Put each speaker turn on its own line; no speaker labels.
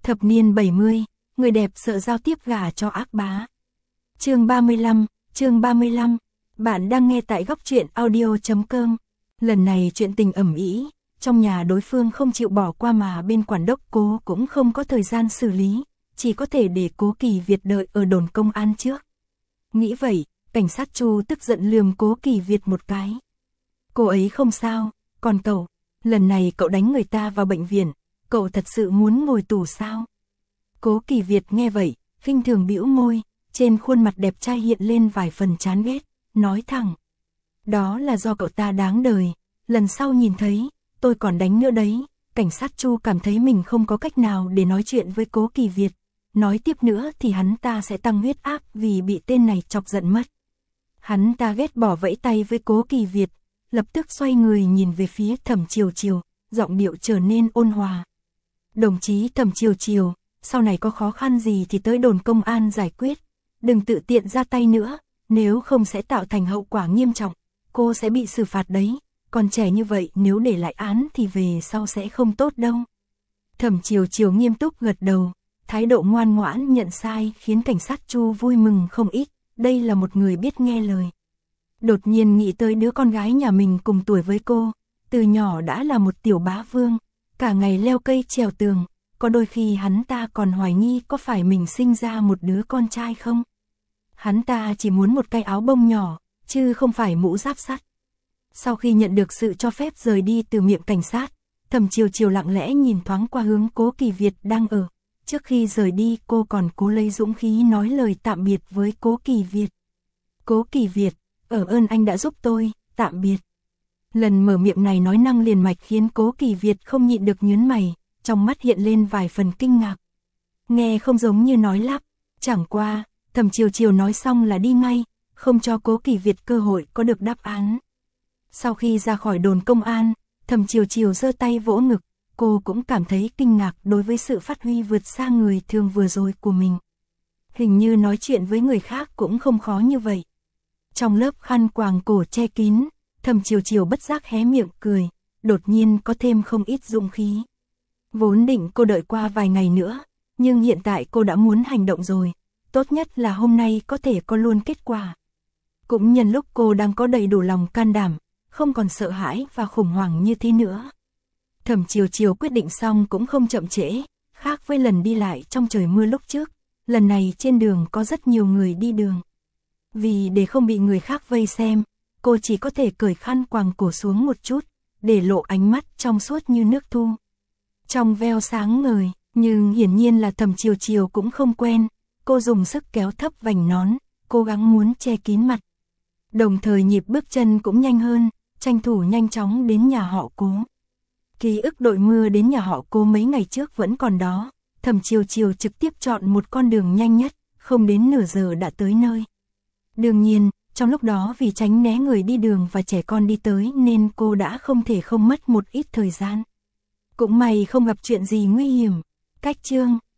Thập niên 70, người đẹp sợ giao tiếp gả cho ác bá. Chương 35, bạn đang nghe tại góc truyện audio.com. Lần này chuyện tình ầm ĩ, trong nhà đối phương không chịu bỏ qua mà bên quản đốc Cố cũng không có thời gian xử lý, chỉ có thể để Cố Kỳ Việt đợi ở đồn công an trước. Nghĩ vậy, cảnh sát Chu tức giận lườm Cố Kỳ Việt một cái. Cô ấy không sao, còn cậu, lần này cậu đánh người ta vào bệnh viện, cậu thật sự muốn ngồi tù sao? Cố Kỳ Việt nghe vậy, khinh thường bĩu môi, trên khuôn mặt đẹp trai hiện lên vài phần chán ghét, nói thẳng. Đó là do cậu ta đáng đời, lần sau nhìn thấy, tôi còn đánh nữa đấy. Cảnh sát Chu cảm thấy mình không có cách nào để nói chuyện với Cố Kỳ Việt, nói tiếp nữa thì hắn ta sẽ tăng huyết áp vì bị tên này chọc giận mất. Hắn ta ghét bỏ vẫy tay với Cố Kỳ Việt, lập tức xoay người nhìn về phía Thẩm Chiều Chiều, giọng điệu trở nên ôn hòa. Đồng chí Thẩm Chiều Chiều, sau này có khó khăn gì thì tới đồn công an giải quyết, đừng tự tiện ra tay nữa, nếu không sẽ tạo thành hậu quả nghiêm trọng, cô sẽ bị xử phạt đấy, còn trẻ như vậy nếu để lại án thì về sau sẽ không tốt đâu. Thẩm Chiều Chiều nghiêm túc gật đầu, thái độ ngoan ngoãn nhận sai khiến cảnh sát Chu vui mừng không ít, đây là một người biết nghe lời. Đột nhiên nghĩ tới đứa con gái nhà mình cùng tuổi với cô, từ nhỏ đã là một tiểu bá vương, cả ngày leo cây trèo tường, có đôi khi hắn ta còn hoài nghi có phải mình sinh ra một đứa con trai không. Hắn ta chỉ muốn một cái áo bông nhỏ, chứ không phải mũ giáp sắt. Sau khi nhận được sự cho phép rời đi từ miệng cảnh sát, Thẩm Chiều Chiều lặng lẽ nhìn thoáng qua hướng Cố Kỳ Việt đang ở. Trước khi rời đi cô còn cố lấy dũng khí nói lời tạm biệt với Cố Kỳ Việt. Cố Kỳ Việt, ơn anh đã giúp tôi, tạm biệt. Lần mở miệng này nói năng liền mạch khiến Cố Kỳ Việt không nhịn được nhướng mày, trong mắt hiện lên vài phần kinh ngạc. Nghe không giống như nói lắp, chẳng qua, Thẩm Chiều Chiều nói xong là đi ngay, không cho Cố Kỳ Việt cơ hội có được đáp án. Sau khi ra khỏi đồn công an, Thẩm Chiều Chiều giơ tay vỗ ngực, cô cũng cảm thấy kinh ngạc đối với sự phát huy vượt xa người thường vừa rồi của mình. Hình như nói chuyện với người khác cũng không khó như vậy. Trong lớp khăn quàng cổ che kín, Thẩm Chiều Chiều bất giác hé miệng cười, đột nhiên có thêm không ít dũng khí. Vốn định cô đợi qua vài ngày nữa, nhưng hiện tại cô đã muốn hành động rồi, tốt nhất là hôm nay có thể có luôn kết quả. Cũng nhân lúc cô đang có đầy đủ lòng can đảm, không còn sợ hãi và khủng hoảng như thế nữa. Thẩm Chiều Chiều quyết định xong cũng không chậm trễ, khác với lần đi lại trong trời mưa lúc trước, lần này trên đường có rất nhiều người đi đường. Vì để không bị người khác vây xem, cô chỉ có thể cởi khăn quàng cổ xuống một chút, để lộ ánh mắt trong suốt như nước thu. Trong veo sáng ngời, nhưng hiển nhiên là Thẩm Chiều Chiều cũng không quen, cô dùng sức kéo thấp vành nón, cố gắng muốn che kín mặt. Đồng thời nhịp bước chân cũng nhanh hơn, tranh thủ nhanh chóng đến nhà họ Cố. Ký ức đội mưa đến nhà họ Cố mấy ngày trước vẫn còn đó, Thẩm Chiều Chiều trực tiếp chọn một con đường nhanh nhất, không đến nửa giờ đã tới nơi. Đương nhiên, trong lúc đó vì tránh né người đi đường và trẻ con đi tới nên cô đã không thể không mất một ít thời gian. Cũng may không gặp chuyện gì nguy hiểm. Cách chương